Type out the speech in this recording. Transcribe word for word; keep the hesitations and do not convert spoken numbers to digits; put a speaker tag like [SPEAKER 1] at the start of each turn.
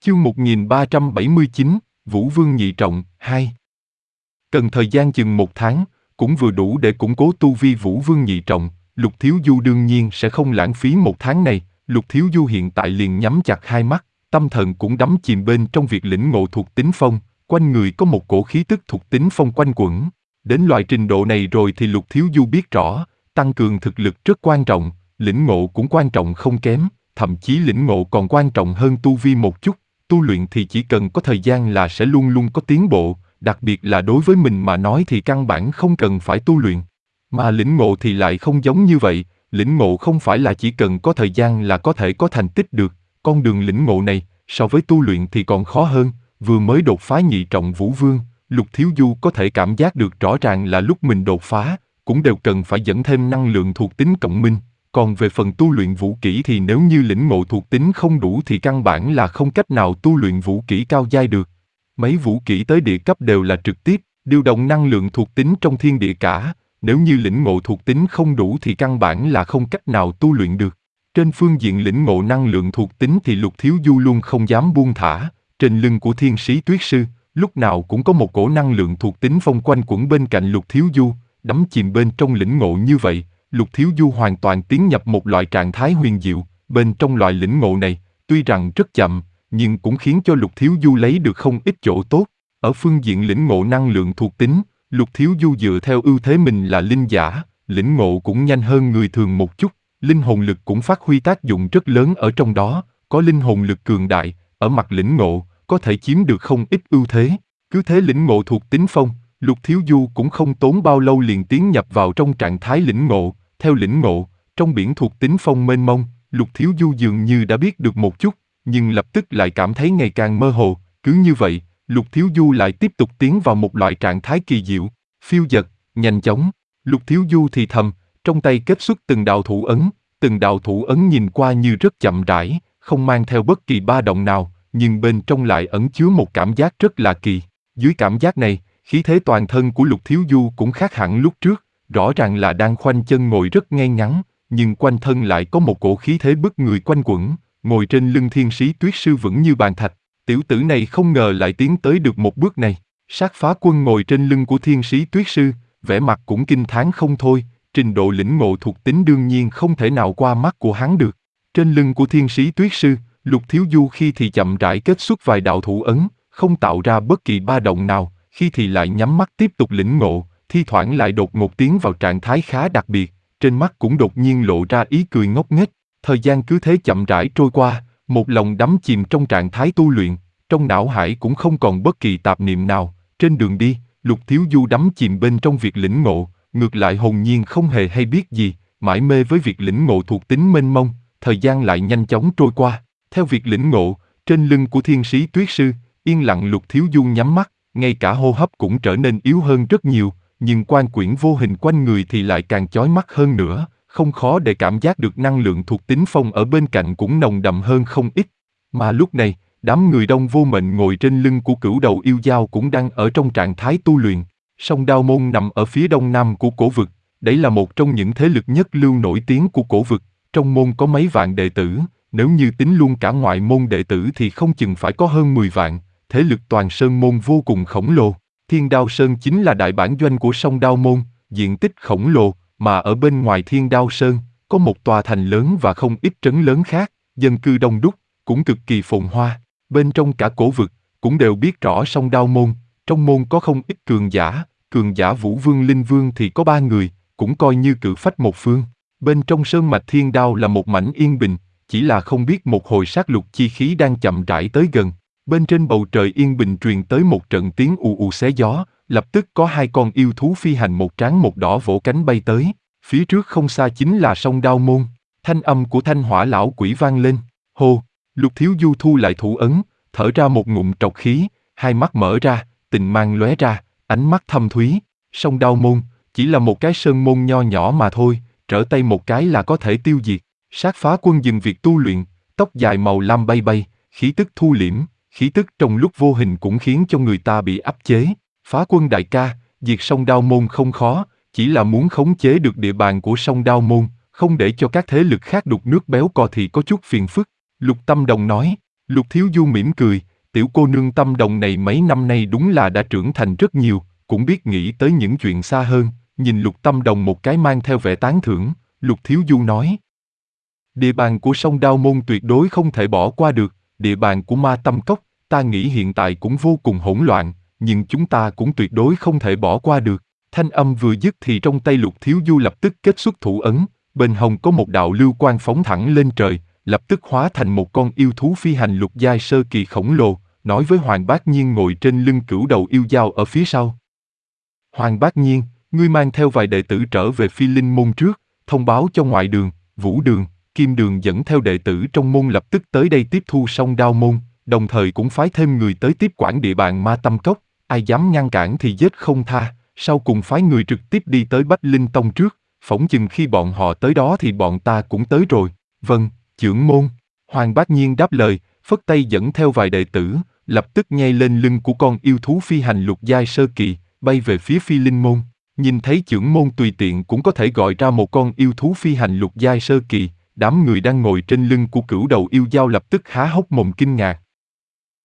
[SPEAKER 1] Chương một nghìn ba trăm bảy mươi chín, Vũ Vương Nhị Trọng, hai. Cần thời gian chừng một tháng, cũng vừa đủ để củng cố tu vi Vũ Vương Nhị Trọng. Lục Thiếu Du đương nhiên sẽ không lãng phí một tháng này. Lục Thiếu Du hiện tại liền nhắm chặt hai mắt, tâm thần cũng đắm chìm bên trong việc lĩnh ngộ thuộc tính phong, quanh người có một cổ khí tức thuộc tính phong quanh quẩn. Đến loại trình độ này rồi thì Lục Thiếu Du biết rõ, tăng cường thực lực rất quan trọng, lĩnh ngộ cũng quan trọng không kém, thậm chí lĩnh ngộ còn quan trọng hơn tu vi một chút. Tu luyện thì chỉ cần có thời gian là sẽ luôn luôn có tiến bộ, đặc biệt là đối với mình mà nói thì căn bản không cần phải tu luyện. Mà lĩnh ngộ thì lại không giống như vậy, lĩnh ngộ không phải là chỉ cần có thời gian là có thể có thành tích được, con đường lĩnh ngộ này, so với tu luyện thì còn khó hơn. Vừa mới đột phá nhị trọng Vũ Vương, Lục Thiếu Du có thể cảm giác được rõ ràng là lúc mình đột phá, cũng đều cần phải dẫn thêm năng lượng thuộc tính cộng minh. Còn về phần tu luyện vũ kỹ thì nếu như lĩnh ngộ thuộc tính không đủ thì căn bản là không cách nào tu luyện vũ kỹ cao giai được. Mấy vũ kỹ tới địa cấp đều là trực tiếp điều động năng lượng thuộc tính trong thiên địa cả, nếu như lĩnh ngộ thuộc tính không đủ thì căn bản là không cách nào tu luyện được. Trên phương diện lĩnh ngộ năng lượng thuộc tính thì Lục Thiếu Du luôn không dám buông thả, trên lưng của Thiên Sĩ Tuyết Sư, lúc nào cũng có một cổ năng lượng thuộc tính phong quanh quẩn bên cạnh Lục Thiếu Du, đắm chìm bên trong lĩnh ngộ như vậy. Lục Thiếu Du hoàn toàn tiến nhập một loại trạng thái huyền diệu, bên trong loại lĩnh ngộ này, tuy rằng rất chậm, nhưng cũng khiến cho Lục Thiếu Du lấy được không ít chỗ tốt. Ở phương diện lĩnh ngộ năng lượng thuộc tính, Lục Thiếu Du dựa theo ưu thế mình là linh giả, lĩnh ngộ cũng nhanh hơn người thường một chút, linh hồn lực cũng phát huy tác dụng rất lớn ở trong đó, có linh hồn lực cường đại, ở mặt lĩnh ngộ, có thể chiếm được không ít ưu thế. Cứ thế lĩnh ngộ thuộc tính phong, Lục Thiếu Du cũng không tốn bao lâu liền tiến nhập vào trong trạng thái lĩnh ngộ. Theo lĩnh ngộ, trong biển thuộc tính phong mênh mông, Lục Thiếu Du dường như đã biết được một chút, nhưng lập tức lại cảm thấy ngày càng mơ hồ. Cứ như vậy, Lục Thiếu Du lại tiếp tục tiến vào một loại trạng thái kỳ diệu, phiêu dật, nhanh chóng. Lục Thiếu Du thì thầm, trong tay kết xuất từng đạo thủ ấn, từng đạo thủ ấn nhìn qua như rất chậm rãi, không mang theo bất kỳ ba động nào, nhưng bên trong lại ẩn chứa một cảm giác rất lạ kỳ. Dưới cảm giác này, khí thế toàn thân của Lục Thiếu Du cũng khác hẳn lúc trước. Rõ ràng là đang khoanh chân ngồi rất ngay ngắn, nhưng quanh thân lại có một cổ khí thế bức người quanh quẩn, ngồi trên lưng Thiên Sĩ Tuyết Sư vững như bàn thạch. Tiểu tử này không ngờ lại tiến tới được một bước này. Sát Phá Quân ngồi trên lưng của Thiên Sĩ Tuyết Sư, vẻ mặt cũng kinh thán không thôi, trình độ lĩnh ngộ thuộc tính đương nhiên không thể nào qua mắt của hắn được. Trên lưng của Thiên Sĩ Tuyết Sư, Lục Thiếu Du khi thì chậm rãi kết xuất vài đạo thủ ấn, không tạo ra bất kỳ ba động nào, khi thì lại nhắm mắt tiếp tục lĩnh ngộ. Thi thoảng lại đột ngột tiến vào trạng thái khá đặc biệt, trên mắt cũng đột nhiên lộ ra ý cười ngốc nghếch. Thời gian cứ thế chậm rãi trôi qua, một lòng đắm chìm trong trạng thái tu luyện, trong não hải cũng không còn bất kỳ tạp niệm nào. Trên đường đi, Lục Thiếu Du đắm chìm bên trong việc lĩnh ngộ, ngược lại hồn nhiên không hề hay biết gì, mải mê với việc lĩnh ngộ thuộc tính mênh mông, thời gian lại nhanh chóng trôi qua. Theo việc lĩnh ngộ, trên lưng của Thiên Sĩ Tuyết Sư, yên lặng Lục Thiếu Du nhắm mắt, ngay cả hô hấp cũng trở nên yếu hơn rất nhiều. Nhưng quan quyển vô hình quanh người thì lại càng chói mắt hơn nữa, không khó để cảm giác được năng lượng thuộc tính phong ở bên cạnh cũng nồng đậm hơn không ít. Mà lúc này, đám người Đông Vô Mệnh ngồi trên lưng của Cửu Đầu Yêu Dao cũng đang ở trong trạng thái tu luyện. Sông Đao Môn nằm ở phía đông nam của cổ vực, đấy là một trong những thế lực nhất lưu nổi tiếng của cổ vực. Trong môn có mấy vạn đệ tử, nếu như tính luôn cả ngoại môn đệ tử thì không chừng phải có hơn mười vạn, thế lực toàn sơn môn vô cùng khổng lồ. Thiên Đao Sơn chính là đại bản doanh của Sông Đao Môn, diện tích khổng lồ, mà ở bên ngoài Thiên Đao Sơn, có một tòa thành lớn và không ít trấn lớn khác, dân cư đông đúc, cũng cực kỳ phồn hoa. Bên trong cả cổ vực, cũng đều biết rõ Sông Đao Môn, trong môn có không ít cường giả, cường giả Vũ Vương Linh Vương thì có ba người, cũng coi như cự phách một phương. Bên trong sơn mạch Thiên Đao là một mảnh yên bình, chỉ là không biết một hồi sát lục chi khí đang chậm rãi tới gần. Bên trên bầu trời yên bình truyền tới một trận tiếng ù ù xé gió, lập tức có hai con yêu thú phi hành một trắng một đỏ vỗ cánh bay tới. Phía trước không xa chính là Sông Đao Môn. Thanh âm của Thanh Hỏa lão quỷ vang lên. Hô, Lục Thiếu Du thu lại thủ ấn, thở ra một ngụm trọc khí, hai mắt mở ra, tình mang lóe ra, ánh mắt thâm thúy. Sông Đao Môn chỉ là một cái sơn môn nho nhỏ mà thôi, trở tay một cái là có thể tiêu diệt. Sát Phá Quân dừng việc tu luyện, tóc dài màu lam bay bay, khí tức thu liễm. Khí tức trong lúc vô hình cũng khiến cho người ta bị áp chế. Phá Quân đại ca, diệt Sông Đao Môn không khó, chỉ là muốn khống chế được địa bàn của Sông Đao Môn, không để cho các thế lực khác đục nước béo cò thì có chút phiền phức. Lục Tâm Đồng nói, Lục Thiếu Du mỉm cười, tiểu cô nương tâm đồng này mấy năm nay đúng là đã trưởng thành rất nhiều, cũng biết nghĩ tới những chuyện xa hơn, nhìn Lục Tâm Đồng một cái mang theo vẻ tán thưởng, Lục Thiếu Du nói. Địa bàn của sông Đao Môn tuyệt đối không thể bỏ qua được, địa bàn của Ma Tâm Cốc, ta nghĩ hiện tại cũng vô cùng hỗn loạn, nhưng chúng ta cũng tuyệt đối không thể bỏ qua được. Thanh âm vừa dứt thì trong tay Lục Thiếu Du lập tức kết xuất thủ ấn, bên hông có một đạo lưu quang phóng thẳng lên trời, lập tức hóa thành một con yêu thú phi hành lục giai sơ kỳ khổng lồ, nói với Hoàng Bác Nhiên ngồi trên lưng cửu đầu yêu dao ở phía sau. Hoàng Bác Nhiên, ngươi mang theo vài đệ tử trở về Phi Linh môn trước, thông báo cho ngoại đường, Vũ đường, Kim đường dẫn theo đệ tử trong môn lập tức tới đây tiếp thu song đao môn, đồng thời cũng phái thêm người tới tiếp quản địa bàn Ma Tâm Cốc, ai dám ngăn cản thì giết không tha, sau cùng phái người trực tiếp đi tới Bách Linh Tông trước, phỏng chừng khi bọn họ tới đó thì bọn ta cũng tới rồi. Vâng, trưởng môn. Hoàng Bác Nhiên đáp lời, phất tay dẫn theo vài đệ tử, lập tức nhảy lên lưng của con yêu thú phi hành lục giai sơ kỳ, bay về phía Phi Linh môn. Nhìn thấy trưởng môn tùy tiện cũng có thể gọi ra một con yêu thú phi hành lục giai sơ kỳ, đám người đang ngồi trên lưng của cửu đầu yêu dao lập tức há hốc mồm kinh ngạc,